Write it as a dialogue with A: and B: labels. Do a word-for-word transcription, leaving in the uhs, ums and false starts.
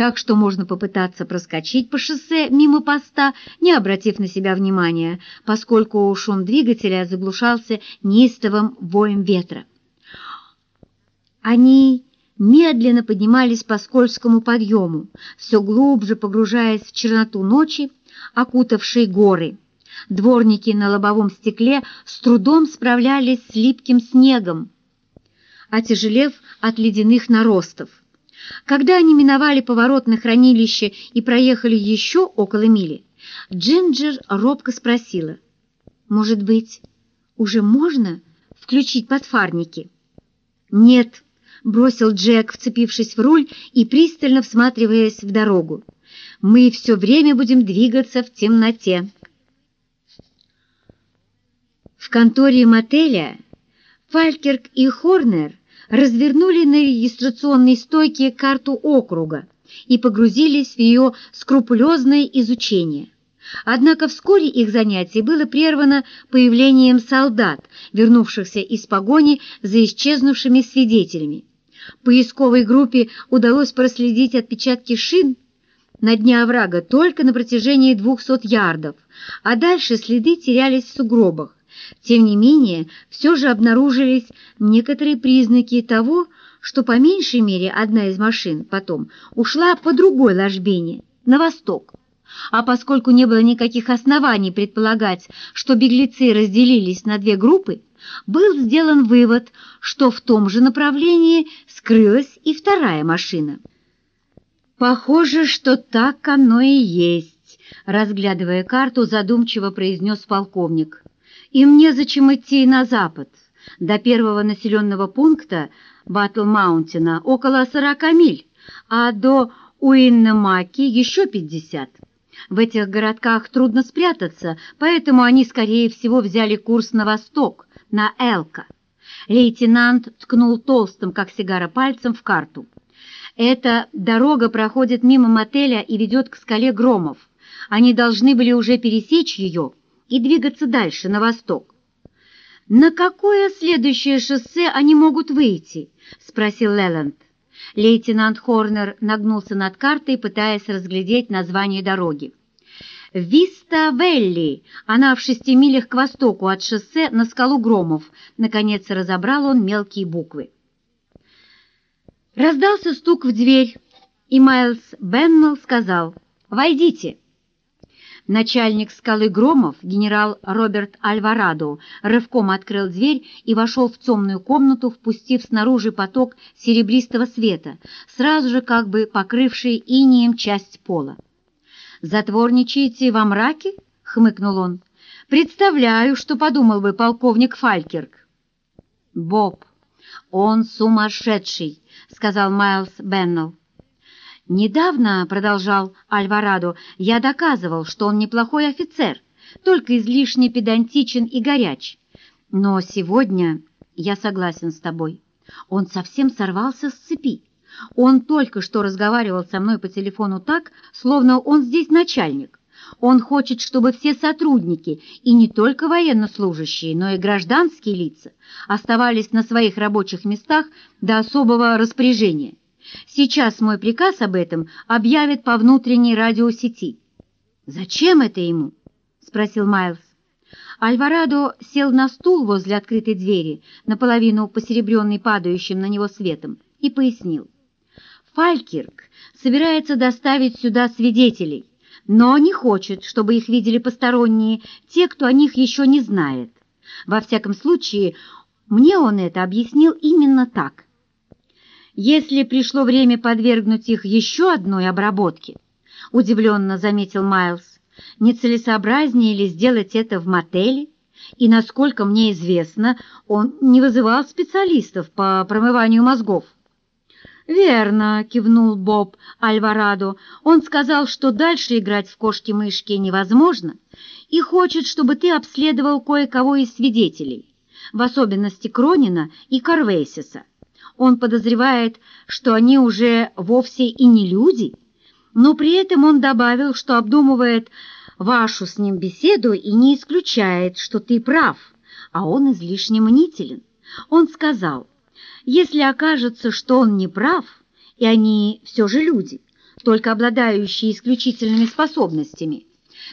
A: так что можно попытаться проскочить по шоссе мимо поста, не обратив на себя внимания, поскольку шум двигателя заглушался неистовым воем ветра. Они медленно поднимались по скользкому подъему, все глубже погружаясь в черноту ночи, окутавшей горы. Дворники на лобовом стекле с трудом справлялись с липким снегом, отяжелев от ледяных наростов. Когда они миновали поворот на хранилище и проехали еще около мили, Джинджер робко спросила: «Может быть, уже можно включить подфарники?» «Нет», — бросил Джек, вцепившись в руль и пристально всматриваясь в дорогу. «Мы все время будем двигаться в темноте». В конторе мотеля Фалькерк и Хорнер развернули на регистрационной стойке карту округа и погрузились в ее скрупулезное изучение. Однако вскоре их занятие было прервано появлением солдат, вернувшихся из погони за исчезнувшими свидетелями. Поисковой группе удалось проследить отпечатки шин на дне оврага только на протяжении двухсот ярдов, а дальше следы терялись в сугробах. Тем не менее, все же обнаружились некоторые признаки того, что по меньшей мере одна из машин потом ушла по другой ложбине, на восток. А поскольку не было никаких оснований предполагать, что беглецы разделились на две группы, был сделан вывод, что в том же направлении скрылась и вторая машина. «Похоже, что так оно и есть», — разглядывая карту, задумчиво произнес полковник. «Им незачем идти на запад. До первого населенного пункта Батл-Маунтина около сорока миль, а до Уиннемаки еще пятьдесят. В этих городках трудно спрятаться, поэтому они, скорее всего, взяли курс на восток, на Элка». Лейтенант ткнул толстым, как сигара, пальцем в карту. «Эта дорога проходит мимо мотеля и ведет к скале Громов. Они должны были уже пересечь ее и двигаться дальше, на восток». «На какое следующее шоссе они могут выйти?» — спросил Леланд. Лейтенант Хорнер нагнулся над картой, пытаясь разглядеть название дороги. «Виста-Велли, она в шести милях к востоку от шоссе на скалу Громов», — наконец разобрал он мелкие буквы. Раздался стук в дверь, и Майлз Беннелл сказал: «Войдите». Начальник скалы Громов, генерал Роберт Альварадо, рывком открыл дверь и вошел в темную комнату, впустив снаружи поток серебристого света, сразу же как бы покрывший инеем часть пола. «Затворничаете во мраке?» — хмыкнул он. «Представляю, что подумал бы полковник Фалькерк». «Боб, он сумасшедший», — сказал Майлз Беннелл. «Недавно, — продолжал Альварадо, — я доказывал, что он неплохой офицер, только излишне педантичен и горяч. Но сегодня я согласен с тобой. Он совсем сорвался с цепи. Он только что разговаривал со мной по телефону так, словно он здесь начальник. Он хочет, чтобы все сотрудники, и не только военнослужащие, но и гражданские лица, оставались на своих рабочих местах до особого распоряжения. Сейчас мой приказ об этом объявят по внутренней радиосети». «Зачем это ему?» — спросил Майлз. Альварадо сел на стул возле открытой двери, наполовину посеребренный падающим на него светом, и пояснил. «Фалькерк собирается доставить сюда свидетелей, но не хочет, чтобы их видели посторонние, те, кто о них еще не знает. Во всяком случае, мне он это объяснил именно так. Если пришло время подвергнуть их еще одной обработке, — удивленно заметил Майлз, — нецелесообразнее ли сделать это в мотеле? И, насколько мне известно, он не вызывал специалистов по промыванию мозгов». «Верно», — кивнул Боб Альварадо. «Он сказал, что дальше играть в кошки-мышки невозможно и хочет, чтобы ты обследовал кое-кого из свидетелей, в особенности Кронина и Карвейсиса. Он подозревает, что они уже вовсе и не люди, но при этом он добавил, что обдумывает вашу с ним беседу и не исключает, что ты прав, а он излишне мнителен. Он сказал, если окажется, что он не прав, и они все же люди, только обладающие исключительными способностями,